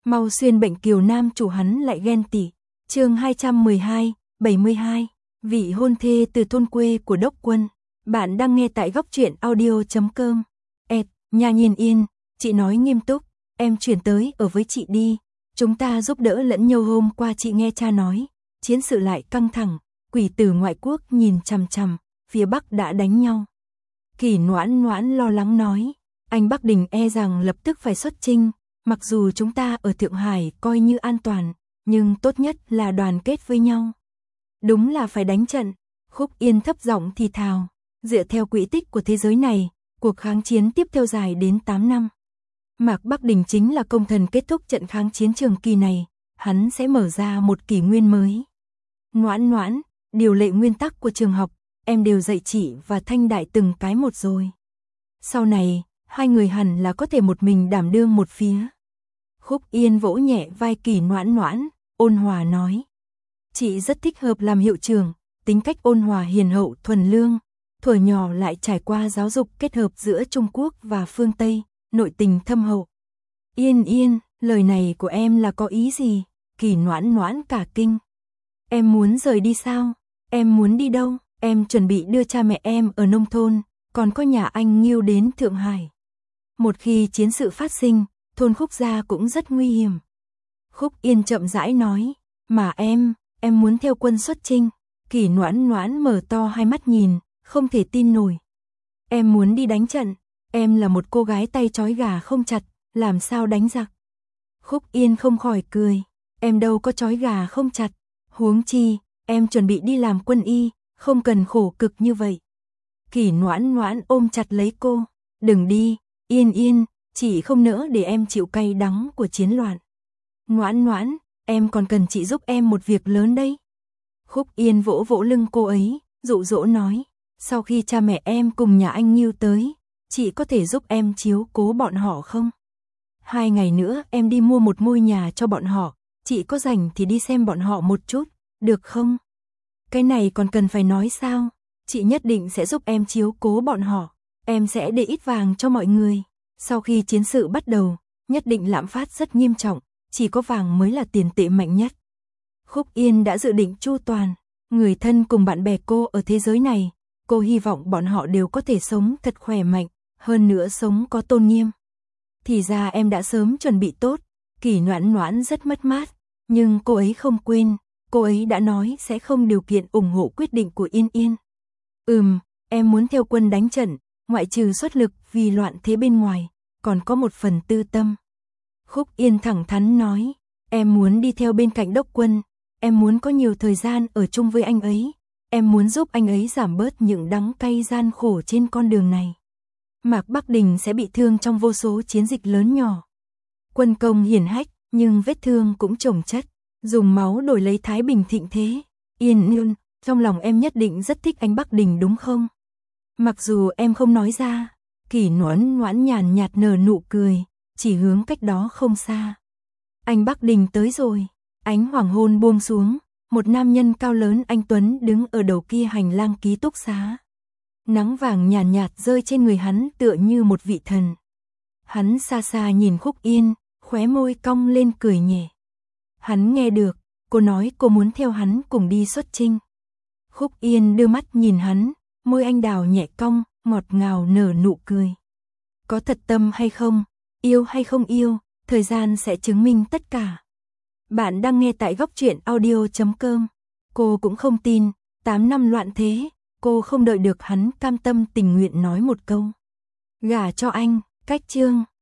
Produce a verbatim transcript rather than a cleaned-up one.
Mau xuyên bệnh kiều nam chủ hắn lại ghen tị. Chương hai trăm mười hai, bảy mươi hai, vị hôn thê từ thôn quê của Đốc Quân. Bạn đang nghe tại góc truyện audio chấm com. Ẹt, nhà Nhiên Yên, chị nói nghiêm túc, em chuyển tới ở với chị đi. Chúng ta giúp đỡ lẫn nhau. Hôm qua chị nghe cha nói, chiến sự lại căng thẳng, quỷ tử ngoại quốc nhìn chằm chằm, phía Bắc đã đánh nhau. Kỳ Noãn Noãn lo lắng nói, anh Bắc Đình e rằng lập tức phải xuất chinh, mặc dù chúng ta ở Thượng Hải coi như an toàn, nhưng tốt nhất là đoàn kết với nhau. Đúng là phải đánh trận. Khúc Yên thấp giọng thì thào, dựa theo quỹ tích của thế giới này, cuộc kháng chiến tiếp theo dài đến tám năm. Mạc Bắc Đình chính là công thần kết thúc trận kháng chiến trường kỳ này, hắn sẽ mở ra một kỷ nguyên mới. Noãn Noãn, điều lệ nguyên tắc của trường học, em đều dạy chị và Thanh Đại từng cái một rồi. Sau này, hai người hẳn là có thể một mình đảm đương một phía. Khúc Yên vỗ nhẹ vai Kỳ Noãn Noãn, ôn hòa nói. Chị rất thích hợp làm hiệu trưởng, tính cách ôn hòa hiền hậu thuần lương, thuở nhỏ lại trải qua giáo dục kết hợp giữa Trung Quốc và phương Tây, nội tình thâm hậu. Yên Yên, lời này của em là có ý gì? Kỳ Noãn Noãn cả kinh. Em muốn rời đi sao? Em muốn đi đâu? Em chuẩn bị đưa cha mẹ em ở nông thôn, còn có nhà anh Nghiêu đến Thượng Hải. Một khi chiến sự phát sinh, thôn Khúc gia cũng rất nguy hiểm. Khúc Yên chậm rãi nói, mà em, em muốn theo quân xuất chinh. Kỳ Noãn Noãn mở to hai mắt nhìn, không thể tin nổi. Em muốn đi đánh trận, em là một cô gái tay trói gà không chặt, làm sao đánh giặc? Khúc Yên không khỏi cười, em đâu có trói gà không chặt, huống chi, em chuẩn bị đi làm quân y, không cần khổ cực như vậy. Kỳ Noãn Noãn ôm chặt lấy cô, đừng đi, Yên Yên, chị không nỡ để em chịu cay đắng của chiến loạn. Noãn Noãn, em còn cần chị giúp em một việc lớn đấy. Khúc Yên vỗ vỗ lưng cô ấy, dụ dỗ nói, sau khi cha mẹ em cùng nhà anh Nghiêu tới, chị có thể giúp em chiếu cố bọn họ không? Hai ngày nữa em đi mua một ngôi nhà cho bọn họ, chị có rảnh thì đi xem bọn họ một chút, được không? Cái này còn cần phải nói sao? Chị nhất định sẽ giúp em chiếu cố bọn họ, em sẽ để ít vàng cho mọi người. Sau khi chiến sự bắt đầu, nhất định lạm phát rất nghiêm trọng, chỉ có vàng mới là tiền tệ mạnh nhất. Khúc Yên đã dự định chu toàn, người thân cùng bạn bè cô ở thế giới này, cô hy vọng bọn họ đều có thể sống thật khỏe mạnh, hơn nữa sống có tôn nghiêm. Thì ra em đã sớm chuẩn bị tốt, Kỳ Noãn Noãn rất mất mát, nhưng cô ấy không quên, cô ấy đã nói sẽ không điều kiện ủng hộ quyết định của Yên Yên. Ừm, em muốn theo quân đánh trận, ngoại trừ xuất lực vì loạn thế bên ngoài, còn có một phần tư tâm. Khúc Yên thẳng thắn nói, em muốn đi theo bên cạnh Đốc Quân, em muốn có nhiều thời gian ở chung với anh ấy, em muốn giúp anh ấy giảm bớt những đắng cay gian khổ trên con đường này. Mạc Bắc Đình sẽ bị thương trong vô số chiến dịch lớn nhỏ. Quân công hiển hách, nhưng vết thương cũng chồng chất, dùng máu đổi lấy thái bình thịnh thế. Yên Yên, trong lòng em nhất định rất thích anh Bắc Đình đúng không? Mặc dù em không nói ra, Kỳ Noãn Noãn nhàn nhạt nở nụ cười, chỉ hướng cách đó không xa. Anh Bắc Đình tới rồi, ánh hoàng hôn buông xuống, một nam nhân cao lớn anh tuấn đứng ở đầu kia hành lang ký túc xá. Nắng vàng nhàn nhạt, nhạt rơi trên người hắn tựa như một vị thần. Hắn xa xa nhìn Khúc Yên, khóe môi cong lên cười nhẹ. Hắn nghe được, cô nói cô muốn theo hắn cùng đi xuất chinh. Khúc Yên đưa mắt nhìn hắn, môi anh đào nhẹ cong, ngọt ngào nở nụ cười. Có thật tâm hay không, yêu hay không yêu, thời gian sẽ chứng minh tất cả. Bạn đang nghe tại góc truyện audio chấm com. Cô cũng không tin, tám năm loạn thế, cô không đợi được hắn cam tâm tình nguyện nói một câu. Gả cho anh, cách chương.